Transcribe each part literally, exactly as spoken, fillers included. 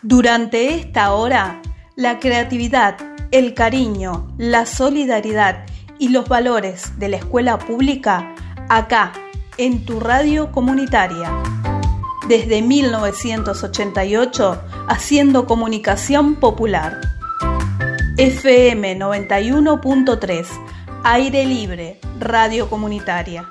Durante esta hora, la creatividad, el cariño, la solidaridad y los valores de la escuela pública, acá, en tu radio comunitaria. Desde mil novecientos ochenta y ocho, haciendo comunicación popular. F M noventa y uno punto tres, Aire Libre, radio comunitaria.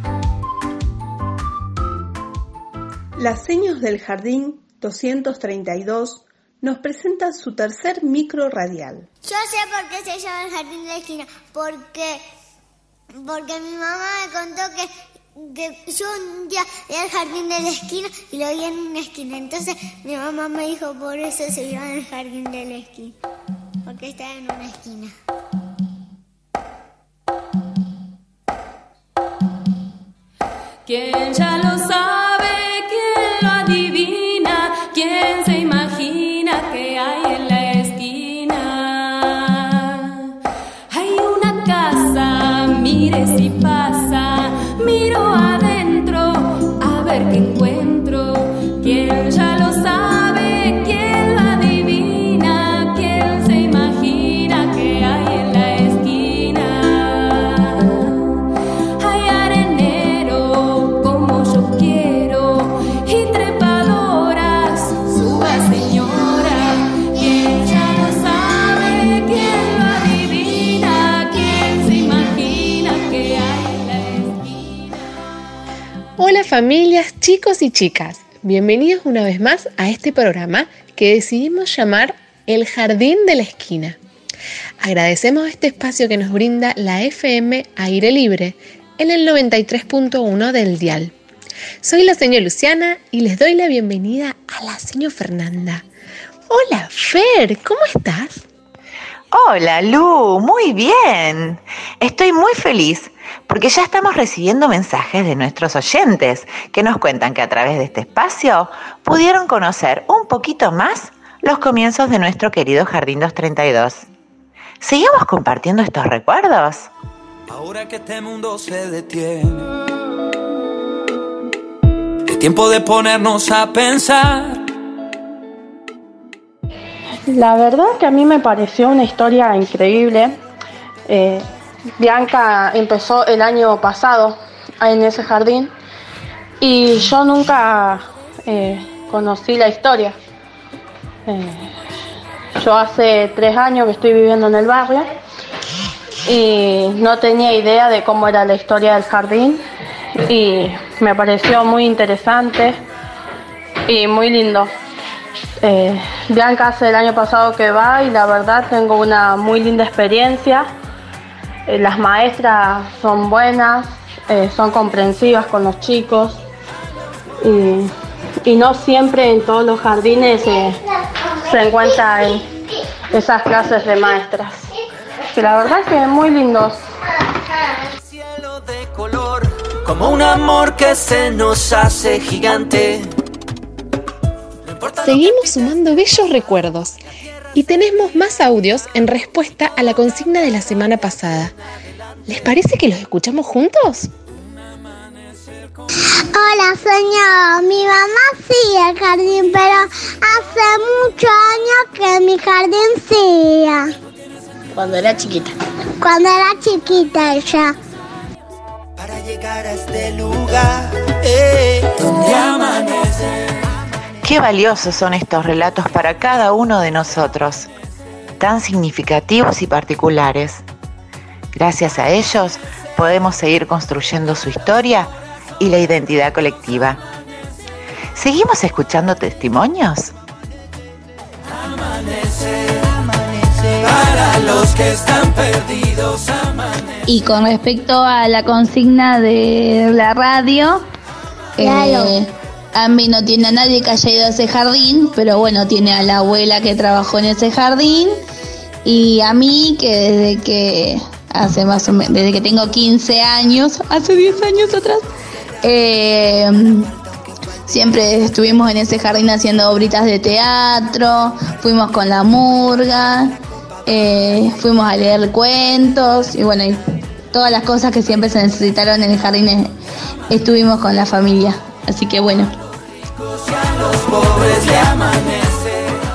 Las Seños del Jardín doscientos treinta y dos nos presenta su tercer micro radial. Yo sé por qué se llama el Jardín de la Esquina, porque, porque mi mamá me contó que, que yo un día vi al Jardín de la Esquina y lo vi en una esquina. Entonces mi mamá me dijo, por eso se llama el Jardín de la Esquina, porque está en una esquina. ¿Quién ya lo sabe? ¿Quién lo adivina? ¿Quién se imagina que hay en la esquina? Hay una casa, mire si pasa, miro adentro, a ver qué encuentro. ¿Quién ya lo sabe? ¿Quién lo adivina? ¿Quién se imagina que hay en la esquina? Hay arenero como yo quiero y trepadoras, suba señora. ¿Quién ya lo sabe? ¿Quién lo adivina? ¿Quién se imagina que hay en la esquina? Hola familias, chicos y chicas. Bienvenidos una vez más a este programa que decidimos llamar El Jardín de la Esquina. Agradecemos este espacio que nos brinda la F M Aire Libre en el noventa y tres punto uno del dial. Soy la señora Luciana y les doy la bienvenida a la señora Fernanda. Hola Fer, ¿cómo estás? Hola Lu, muy bien. Estoy muy feliz porque ya estamos recibiendo mensajes de nuestros oyentes que nos cuentan que a través de este espacio pudieron conocer un poquito más los comienzos de nuestro querido Jardín doscientos treinta y dos. ¿Seguimos compartiendo estos recuerdos? Ahora que este mundo se detiene, es tiempo de ponernos a pensar. La verdad que a mí me pareció una historia increíble. Eh, Bianca empezó el año pasado en ese jardín y yo nunca eh, conocí la historia. Eh, yo hace tres años que estoy viviendo en el barrio y no tenía idea de cómo era la historia del jardín y me pareció muy interesante y muy lindo. Eh, Bianca hace el año pasado que va y la verdad tengo una muy linda experiencia. Eh, las maestras son buenas, eh, son comprensivas con los chicos y, y no siempre en todos los jardines eh, se encuentran esas clases de maestras. Que la verdad que muy lindos. Cielo de color, como un amor que se nos hace gigante. Seguimos sumando bellos recuerdos y tenemos más audios en respuesta a la consigna de la semana pasada. ¿Les parece que los escuchamos juntos? Hola señor, mi mamá sigue el jardín, pero hace muchos años que mi jardín sigue. Cuando era chiquita. Cuando era chiquita ella. Para llegar a este lugar, eh, donde amanece. Qué valiosos son estos relatos para cada uno de nosotros, tan significativos y particulares. Gracias a ellos podemos seguir construyendo su historia y la identidad colectiva. ¿Seguimos escuchando testimonios? Amanece, amanece, para los que están perdidos, amanece. Y con respecto a la consigna de la radio, Claro. eh, Ambi no tiene a nadie que haya ido a ese jardín, pero bueno, tiene a la abuela que trabajó en ese jardín y a mí que desde que hace más o menos, desde que tengo quince años, hace diez años atrás, eh, siempre estuvimos en ese jardín haciendo obritas de teatro, fuimos con la murga, eh, fuimos a leer cuentos y bueno, y todas las cosas que siempre se necesitaron en el jardín eh, estuvimos con la familia, así que bueno. A los pobres le amanece.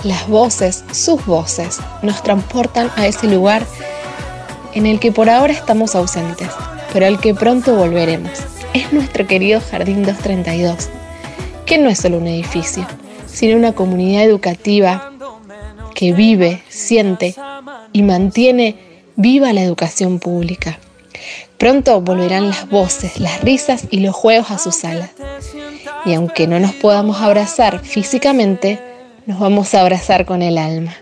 Las voces, sus voces, nos transportan a ese lugar en el que por ahora estamos ausentes, pero al que pronto volveremos. Es nuestro querido Jardín doscientos treinta y dos, que no es solo un edificio, sino una comunidad educativa que vive, siente y mantiene viva la educación pública. Pronto volverán las voces, las risas y los juegos a sus salas. Y aunque no nos podamos abrazar físicamente, nos vamos a abrazar con el alma.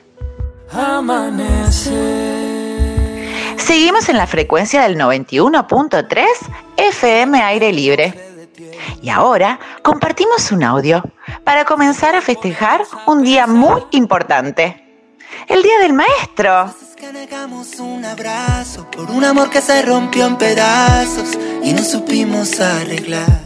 Seguimos en la frecuencia del noventa y uno punto tres F M Aire Libre. Y ahora compartimos un audio para comenzar a festejar un día muy importante. El Día del Maestro. Que negamos un abrazo por un amor que se rompió en pedazos y no supimos arreglar.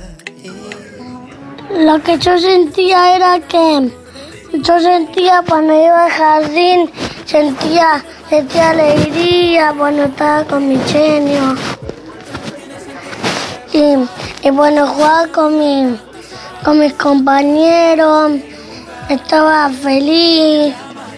Lo que yo sentía era que yo sentía cuando iba al jardín, sentía, sentía alegría cuando estaba con mi genio. Y, y bueno, jugaba con, mi, con mis compañeros, estaba feliz.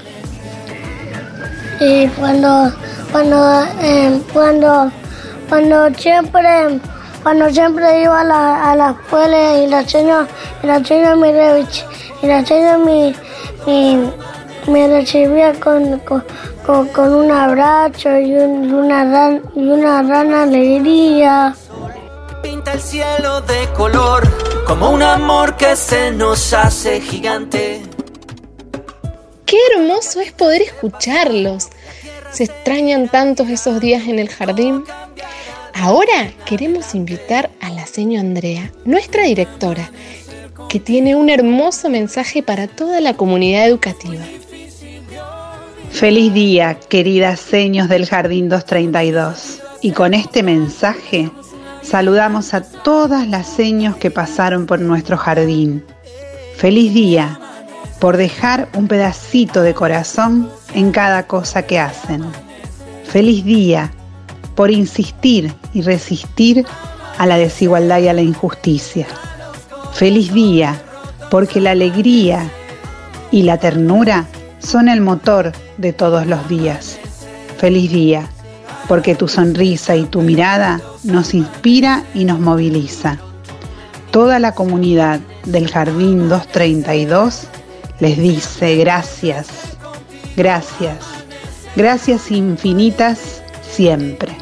Y cuando, cuando, eh, cuando, cuando siempre, cuando siempre iba a la, a la escuela y la señora, y la señora me, y la señora me, me, me recibía con, con, con, con un abrazo y, un, y una gran, y una gran alegría. Pinta el cielo de color como un amor que se nos hace gigante. ¡Qué hermoso es poder escucharlos! Se extrañan tantos esos días en el jardín. Ahora queremos invitar a la señora Andrea, nuestra directora, que tiene un hermoso mensaje para toda la comunidad educativa. Feliz día, queridas seños del Jardín doscientos treinta y dos. Y con este mensaje saludamos a todas las seños que pasaron por nuestro jardín. Feliz día por dejar un pedacito de corazón en cada cosa que hacen. Feliz día por insistir y resistir a la desigualdad y a la injusticia. Feliz día porque la alegría y la ternura son el motor de todos los días. Feliz día porque tu sonrisa y tu mirada nos inspira y nos moviliza. Toda la comunidad del Jardín doscientos treinta y dos les dice gracias, gracias, gracias infinitas siempre.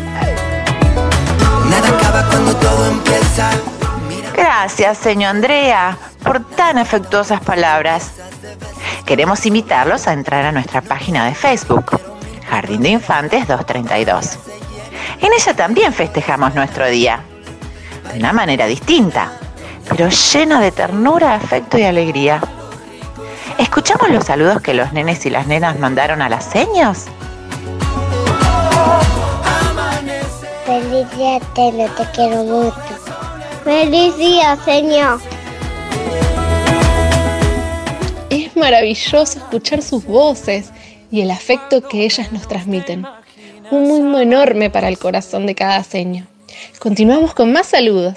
Nada acaba cuando todo empieza. Gracias, señora Andrea, por tan afectuosas palabras. Queremos invitarlos a entrar a nuestra página de Facebook, Jardín de Infantes doscientos treinta y dos. En ella también festejamos nuestro día, de una manera distinta, pero llena de ternura, afecto y alegría. ¿Escuchamos los saludos que los nenes y las nenas mandaron a las seños? Feliz día, Telo, te quiero mucho. Feliz día, señor. Es maravilloso escuchar sus voces y el afecto que ellas nos transmiten. Un mimo enorme para el corazón de cada seño. Continuamos con más saludos.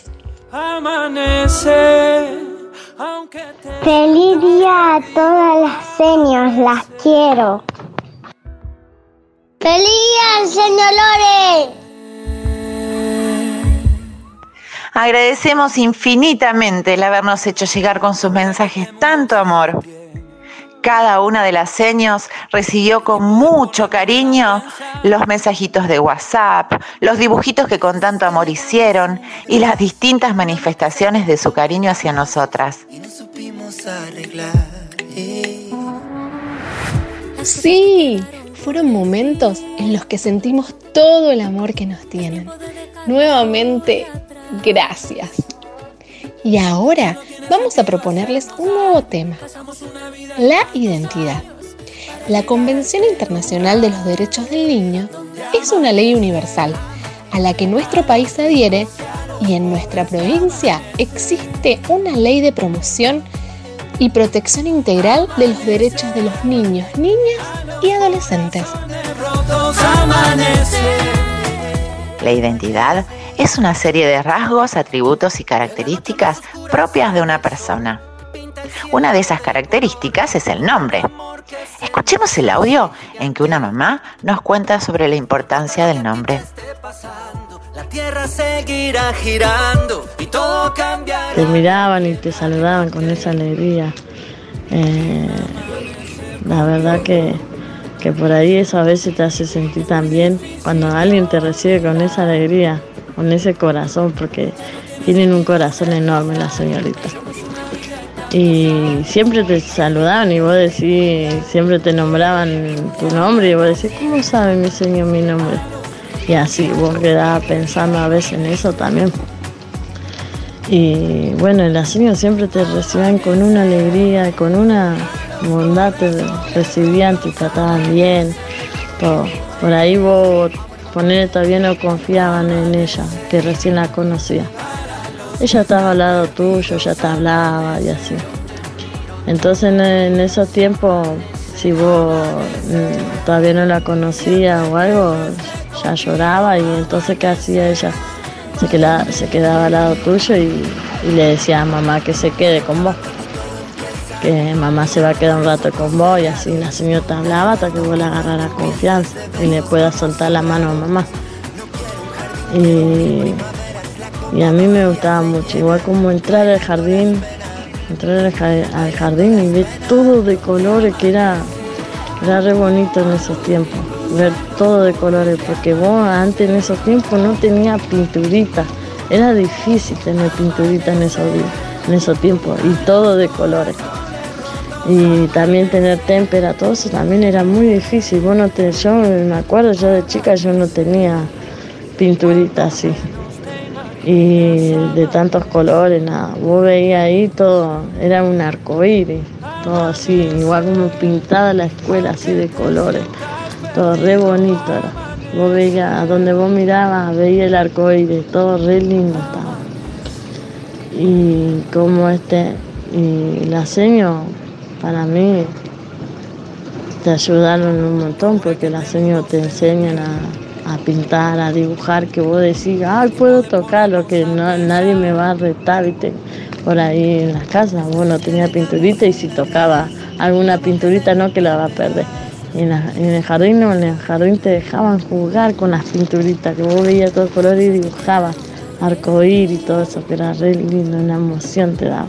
Amanece. Feliz día a todas las señas, las quiero. ¡Feliz día, señor Lore! Agradecemos infinitamente el habernos hecho llegar con sus mensajes tanto amor. Cada una de las seños recibió con mucho cariño los mensajitos de WhatsApp, los dibujitos que con tanto amor hicieron y las distintas manifestaciones de su cariño hacia nosotras. Sí, fueron momentos en los que sentimos todo el amor que nos tienen. Nuevamente, gracias. Y ahora vamos a proponerles un nuevo tema, la identidad. La Convención Internacional de los Derechos del Niño es una ley universal a la que nuestro país adhiere y en nuestra provincia existe una ley de promoción y protección integral de los derechos de los niños, niñas y adolescentes. La identidad es una serie de rasgos, atributos y características propias de una persona. Una de esas características es el nombre. Escuchemos el audio en que una mamá nos cuenta sobre la importancia del nombre. La tierra seguirá girando y todo cambiará. Te miraban y te saludaban con esa alegría. Eh, la verdad que, que por ahí eso a veces te hace sentir tan bien cuando alguien te recibe con esa alegría, con ese corazón, porque tienen un corazón enorme las señoritas. Y siempre te saludaban y vos decís, siempre te nombraban tu nombre y vos decís, ¿cómo sabe mi señor mi nombre? Y así vos quedabas pensando a veces en eso también. Y bueno, las señoras siempre te recibían con una alegría, con una bondad, te recibían, te trataban bien, todo. Por ahí vos, ponele, todavía no confiaban en ella, que recién la conocía. Ella estaba al lado tuyo, ya te hablaba y así. Entonces en, en esos tiempos, si vos mm, todavía no la conocías o algo, ya lloraba y entonces ¿qué hacía ella? Se quedaba, se quedaba al lado tuyo y, y le decía a mamá que se quede con vos, que mamá se va a quedar un rato con vos y así la señora te hablaba hasta que vos le agarraras confianza y le puedas soltar la mano a mamá. Y, y a mí me gustaba mucho, igual como entrar al jardín, entrar al jardín y ver todo de colores, que era, era re bonito en esos tiempos. Ver todo de colores, porque vos antes en esos tiempos no tenías pinturita, era difícil tener pinturita en esos días, en esos tiempos, y todo de colores. Y también tener témpera, todo eso también era muy difícil. Vos no te, yo me acuerdo, yo de chica yo no tenía pinturita así, y de tantos colores, nada. Vos veías ahí todo, era un arcoíris, todo así, igual como pintada la escuela así de colores. Todo re bonito era. Vos veías, a donde vos mirabas, veías el arcoíris, todo re lindo estaba. Y como este, y la seño, para mí, te ayudaron un montón, porque las seños te enseñan a, a pintar, a dibujar, que vos decís, ay, puedo tocarlo, que no, nadie me va a retar, ¿viste? Por ahí en las casas, vos no tenías pinturita y si tocaba alguna pinturita, no, que la va a perder. En, la, en el jardín no, en el jardín te dejaban jugar con las pinturitas, que vos veías todo el color y dibujabas arcoíris y todo eso, que era re lindo, una emoción te daba.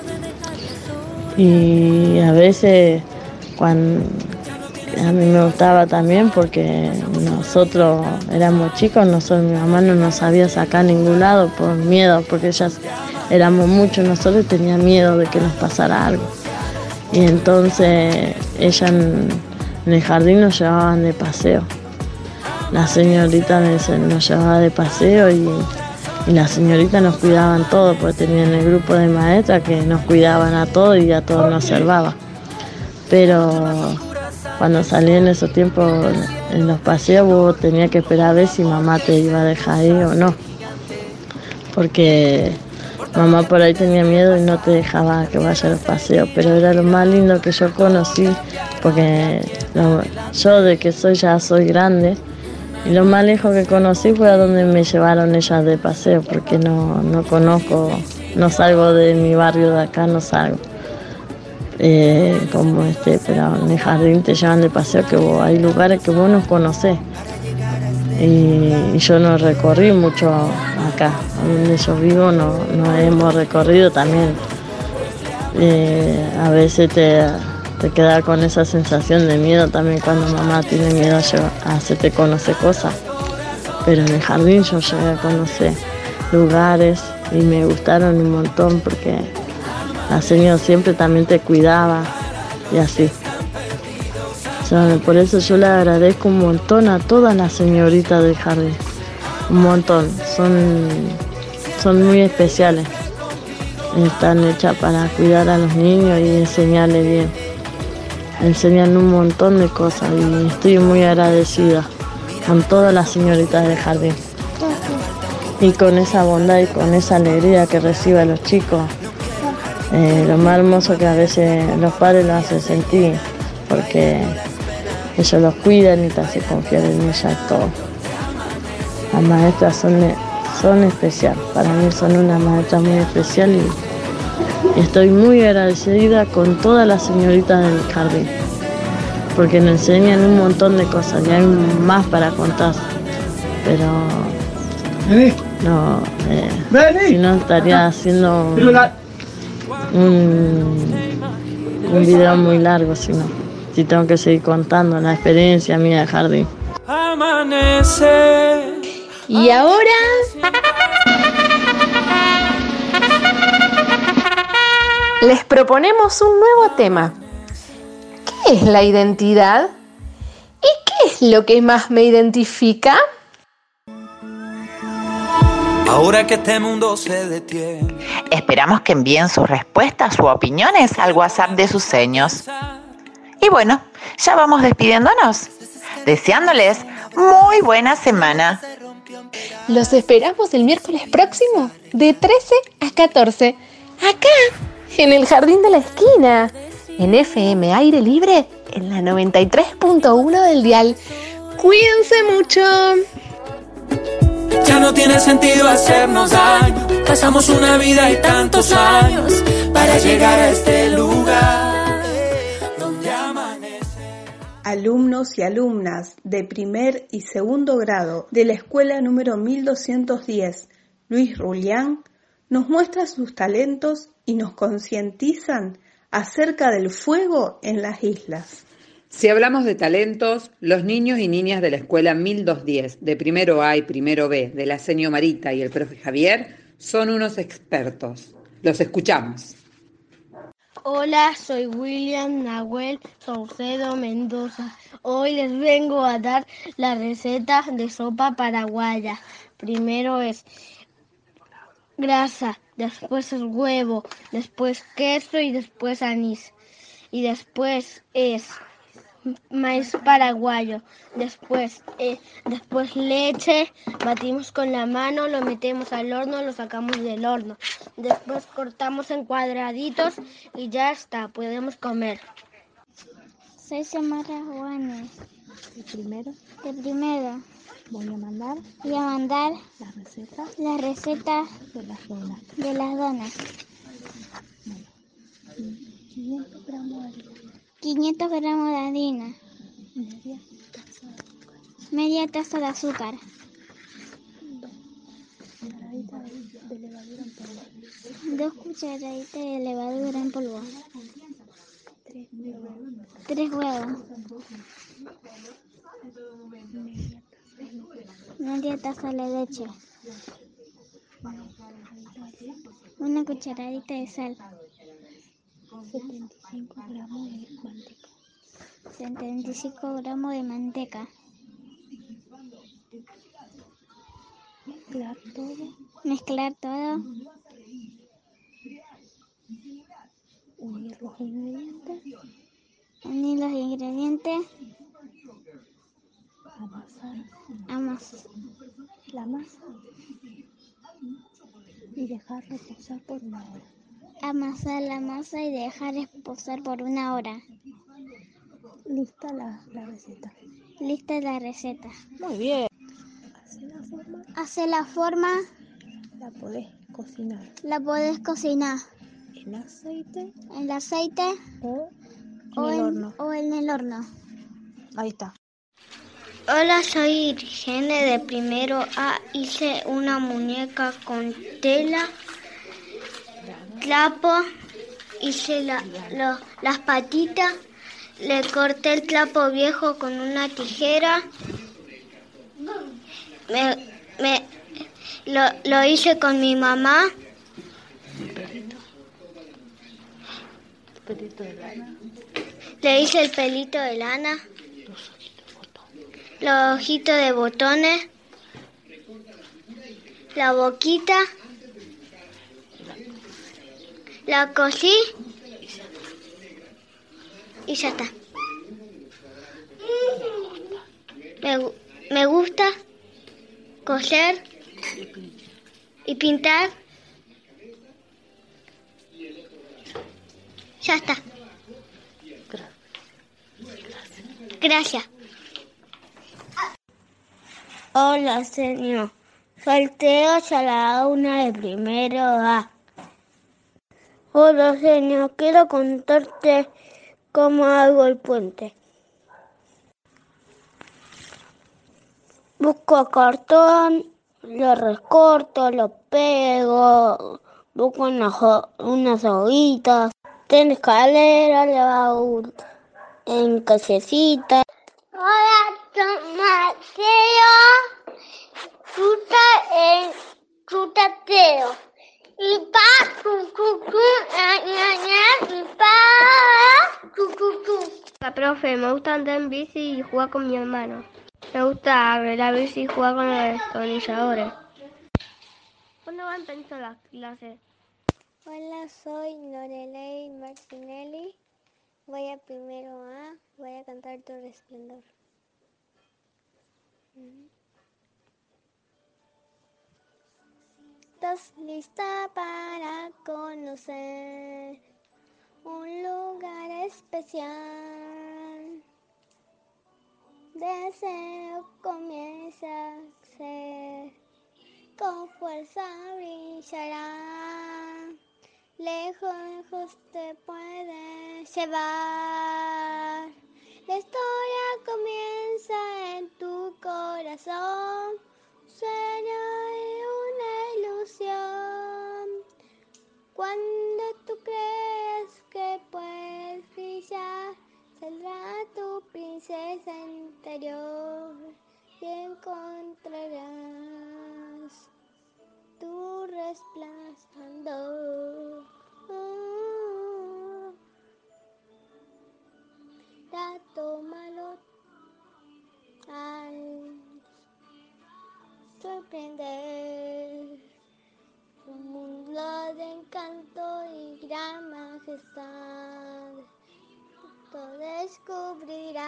Y a veces, cuando a mí me gustaba también, porque nosotros éramos chicos, nosotros, mi mamá no nos sabía sacar a ningún lado por miedo, porque ya éramos muchos nosotros y tenía miedo de que nos pasara algo. Y entonces ella en, en el jardín nos llevaban de paseo. La señorita nos llevaba de paseo y, y las señoritas nos cuidaban todo, porque tenían el grupo de maestras que nos cuidaban a todos y a todos nos observaban. Pero cuando salí en esos tiempos en los paseos, vos tenías que esperar a ver si mamá te iba a dejar ir o no. Porque mamá por ahí tenía miedo y no te dejaba que vaya a los paseos, pero era lo más lindo que yo conocí, porque lo, yo de que soy ya soy grande, y lo más lejos que conocí fue a donde me llevaron ellas de paseo, porque no, no conozco, no salgo de mi barrio de acá, no salgo. Eh, como este, pero en el jardín te llevan de paseo, que vos, hay lugares que vos no conocés. Y, y yo no recorrí mucho acá, donde yo vivo no, no hemos recorrido también. Eh, a veces te, te queda con esa sensación de miedo también cuando mamá tiene miedo a hacerte conocer cosas. Pero en el jardín yo llegué a conocer lugares y me gustaron un montón, porque la señora siempre también te cuidaba y así. Por eso yo le agradezco un montón a todas las señoritas del jardín, un montón, son, son muy especiales, están hechas para cuidar a los niños y enseñarles bien, enseñan un montón de cosas y estoy muy agradecida con todas las señoritas del jardín y con esa bondad y con esa alegría que reciben los chicos, eh, lo más hermoso que a veces los padres los hacen sentir, porque ellos los cuidan y te hacen confiar en ellas y todo. Las maestras son, son especiales, para mí son una maestra muy especial y, y estoy muy agradecida con todas las señoritas del jardín. porque nos enseñan un montón de cosas y hay más para contar. Pero no, eh, si no estaría haciendo un, un video muy largo, si no, si tengo que seguir contando la experiencia mía de jardín. Amanece. Y ahora les proponemos un nuevo tema. ¿Qué es la identidad? ¿Y qué es lo que más me identifica? Ahora que este mundo se detiene. Esperamos que envíen sus respuestas u opiniones al WhatsApp de sus seños. Y bueno, ya vamos despidiéndonos, deseándoles muy buena semana. Los esperamos el miércoles próximo de trece a catorce, acá en el Jardín de la Esquina, en F M Aire Libre, en la noventa y tres punto uno del dial. Cuídense mucho. Ya no tiene sentido hacernos daño. Pasamos una vida y tantos años para llegar a este lugar donde amanece. Alumnos y alumnas de primer y segundo grado de la escuela número mil doscientos diez, Luis Rulián, nos muestran sus talentos y nos concientizan acerca del fuego en las islas. Si hablamos de talentos, los niños y niñas de la escuela mil doscientos diez, de primero A y primero B, de la seño Marita y el profe Javier, son unos expertos. Los escuchamos. Hola, soy William Nahuel Saucedo Mendoza. Hoy les vengo a dar la receta de sopa paraguaya. Primero es grasa, después es huevo, después queso y después anís. Y después es maíz paraguayo, después eh, después leche, batimos con la mano, lo metemos al horno, lo sacamos del horno, después cortamos en cuadraditos y ya está, podemos comer. Soy Samara Juanes. ¿De primero? De primero. Voy a mandar. Voy a mandar la receta. La receta de las donas. De las donas. Bueno, quinientos gramos de harina. quinientos gramos de harina. Media taza de azúcar. Media taza de azúcar. Dos cucharaditas de levadura en polvo. Dos cucharaditas de levadura en polvo. Tres huevos. Tres huevos. Media taza de leche. Una cucharadita de sal. setenta y cinco gramos de manteca. setenta y cinco gramos de manteca. Mezclar todo. Mezclar todo. Unir los ingredientes. Unir los ingredientes. Amasar. Amasar la masa. Y dejar reposar por una hora. Amasar la masa y dejar reposar por una hora. Lista la, la receta. Lista la receta. Muy bien. Hace la forma. Hace la forma. La podés cocinar. La podés cocinar. En aceite. En el aceite. O en o el en, horno. O en el horno. Ahí está. Hola, soy Irigene de primero A. Hice una muñeca con tela, trapo, hice la, lo, las patitas, le corté el trapo viejo con una tijera, me, me, lo, lo hice con mi mamá. Pelito de lana. Le hice el pelito de lana. Los ojitos de botones, la boquita, la cosí y ya está. Me, me gusta coser y pintar. Ya está. Gracias. Hola, señor. Soy Teo Chalauna de primero A. Hola, señor. Quiero contarte cómo hago el puente. Busco cartón, lo recorto, lo pego, busco unas, unas hojitas. Tengo escalera, le hago en casecita. Hola, tomateo, fruta en frutatero. Y pa, cu, cu, cu, ña, ña, ña, y pa, cu, cu, cu. La profe, me gusta andar en bici y jugar con mi hermano. Me gusta ver la bici y jugar con los destornilladores. ¿Cuándo va a empezar las clases? Hola, soy Lorelei Martinelli. Voy a primero A, voy a cantar Tu Resplandor. ¿Estás lista para conocer un lugar especial? Deseo comienza a ser, con fuerza brillará, lejos, lejos te puede llevar. La historia comienza en tu corazón, sueño y una ilusión. Cuando tú crees que puedes brillar, saldrá tu princesa interior y encontrarás tu resplandor. Oh, ya tómalo al sorprender. Un mundo de encanto y gran majestad, tú descubrirás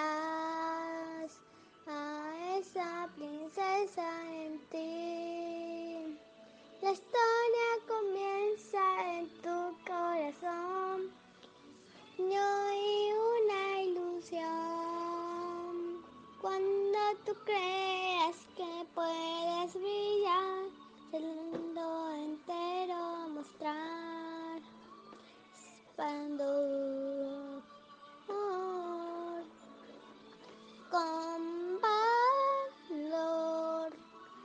a esa princesa en ti. La historia comienza en tu corazón, no hay una ilusión. Cuando tú creas que puedes brillar, el mundo entero mostrar, expando oh, con valor,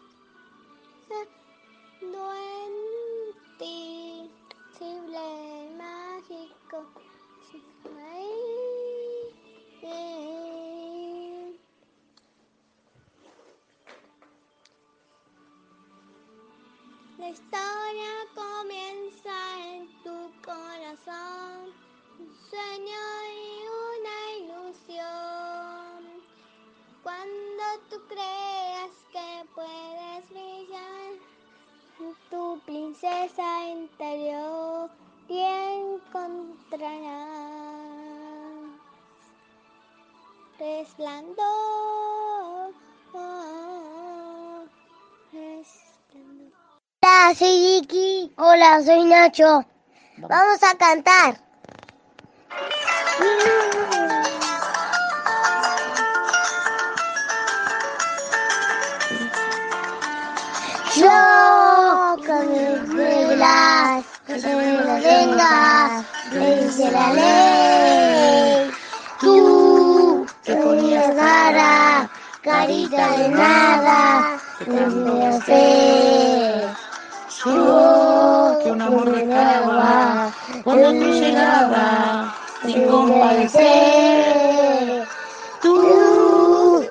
no en ti, simple mágico, ay, eh. La historia comienza en tu corazón, un sueño y una ilusión. Cuando tú creas que puedes brillar, tu princesa interior te encontrarás. Resplandor, oh, resplandor. Hola, soy Vicky. Hola, soy Nacho. Vamos a cantar. Yo con mis reglas, que se me lo vengas, le dice la ley. Tú que ponías cara, carita de nada, que no me hacer. Yo que un amor dejaba cuando tú llegabas sin compadecer. Tú,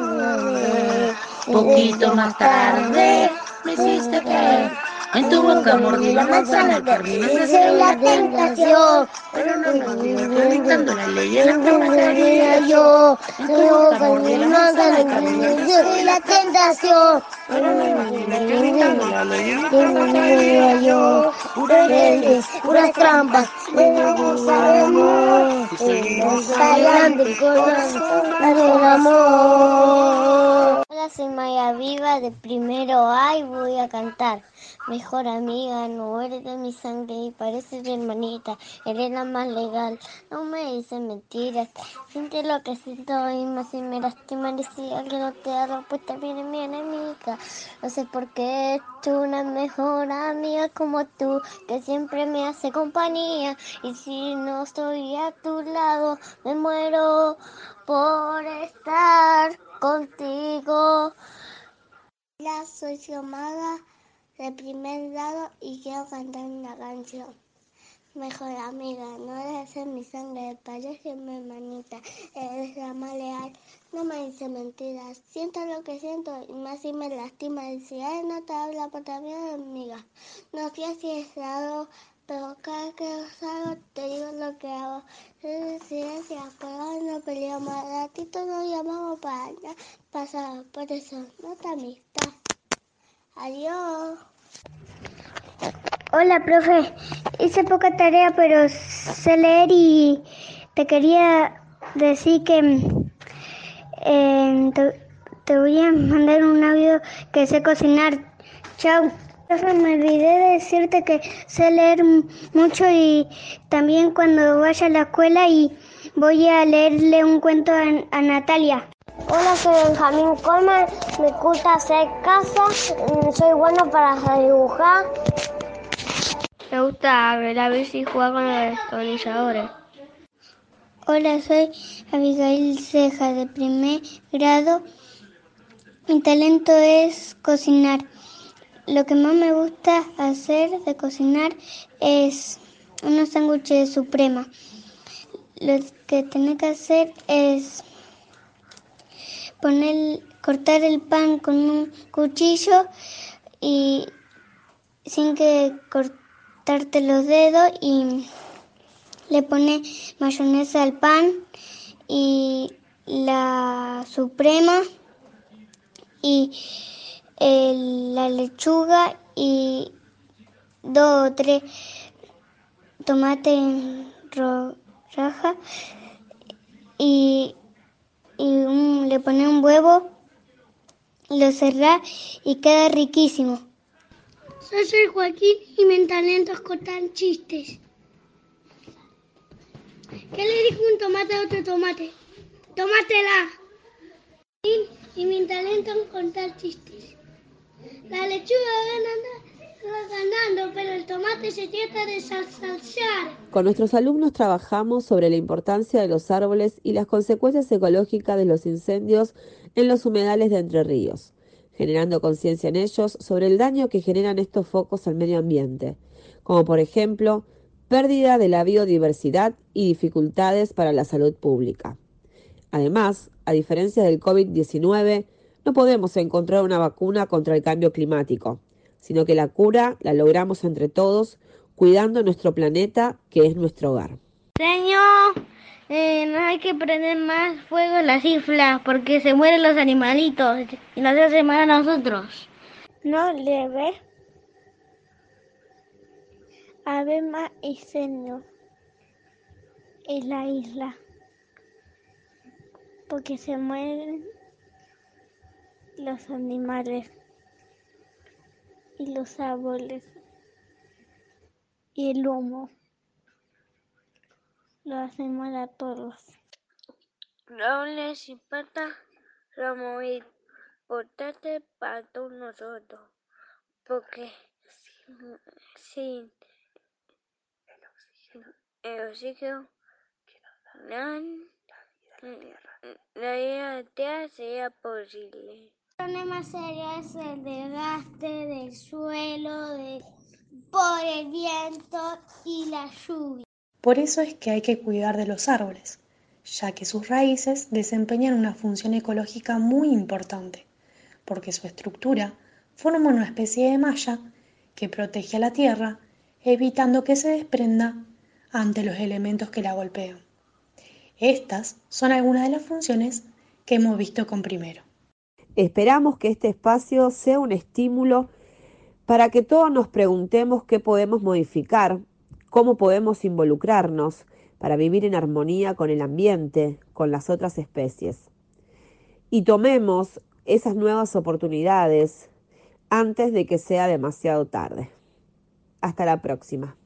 poquito más tarde, me hiciste caer. En tu boca mordí la manzana que ríes de la tentación. Pero no me olvido que gritando la ley en la promesa yo. En tu boca mordí la manzana que ríes de la tentación. Pero no me olvido que gritando la ley en la promesa yo. Puras leyes, puras trampas, no sabemos. Y seguimos adelante con el amor. Hola, soy Maya Viva de primero A y voy a cantar. Mejor amiga, no eres de mi sangre y pareces mi hermanita. Eres la más legal, no me dices mentiras. Siente lo que siento y más si me lastiman. Y si alguien no te da respuesta, viene mi enemiga. No sé por qué es una mejor amiga como tú, que siempre me hace compañía. Y si no estoy a tu lado, me muero por estar contigo. Hola, soy Xiomara de primer grado y quiero cantar una canción. Mejor amiga, no eres en mi sangre, parece mi hermanita, eres la más leal, no me dice mentiras, siento lo que siento y más si me lastima, y si él no te habla por también amiga, no sé si es raro, pero cada vez que lo hago te digo lo que hago, es silencio, apagado, no peleamos, al ratito nos llamamos para pasar, por eso no te amistad. Adiós. Hola, profe. Hice poca tarea, pero sé leer y te quería decir que eh, te, te voy a mandar un audio que sé cocinar. Chao. Profe, me olvidé de decirte que sé leer mucho y también cuando vaya a la escuela y voy a leerle un cuento a, a Natalia. Hola, soy Benjamín Colman, me gusta hacer casa, soy bueno para dibujar. Me gusta ver a ver si juega con los destornilladores. Hola, soy Abigail Ceja, de primer grado. Mi talento es cocinar. Lo que más me gusta hacer de cocinar es unos sándwiches de suprema. Lo que tenés que hacer es poner, cortar el pan con un cuchillo y sin que cortarte los dedos y le pones mayonesa al pan y la suprema y el, la lechuga y dos o tres tomates en rodaja y, y un, le pones un huevo, lo cerrás y queda riquísimo. Yo soy Joaquín y mi talento es contar chistes. ¿Qué le dijo un tomate a otro tomate? ¡Tómatela! Y, y mi talento es contar chistes. La lechuga va ganando, va ganando, pero el tomate se trata de salsar. Con nuestros alumnos trabajamos sobre la importancia de los árboles y las consecuencias ecológicas de los incendios en los humedales de Entre Ríos, generando conciencia en ellos sobre el daño que generan estos focos al medio ambiente, como por ejemplo, pérdida de la biodiversidad y dificultades para la salud pública. Además, a diferencia del COVID diecinueve, no podemos encontrar una vacuna contra el cambio climático, sino que la cura la logramos entre todos, cuidando nuestro planeta, que es nuestro hogar. Señor, eh, no hay que prender más fuego en las islas porque se mueren los animalitos y nos hace mal a nosotros. No le ve haber más incendios en la isla porque se mueren los animales y los árboles y el humo lo hacen mal a todos. Doble sin pata, lo muy importante para todos nosotros, porque sin el oxígeno, la, la vida de la Tierra sería posible. El problema serio es el desgaste del suelo, de, por el viento y la lluvia. Por eso es que hay que cuidar de los árboles, ya que sus raíces desempeñan una función ecológica muy importante, porque su estructura forma una especie de malla que protege a la tierra, evitando que se desprenda ante los elementos que la golpean. Estas son algunas de las funciones que hemos visto con primero. Esperamos que este espacio sea un estímulo para que todos nos preguntemos qué podemos modificar, cómo podemos involucrarnos para vivir en armonía con el ambiente, con las otras especies. Y tomemos esas nuevas oportunidades antes de que sea demasiado tarde. Hasta la próxima.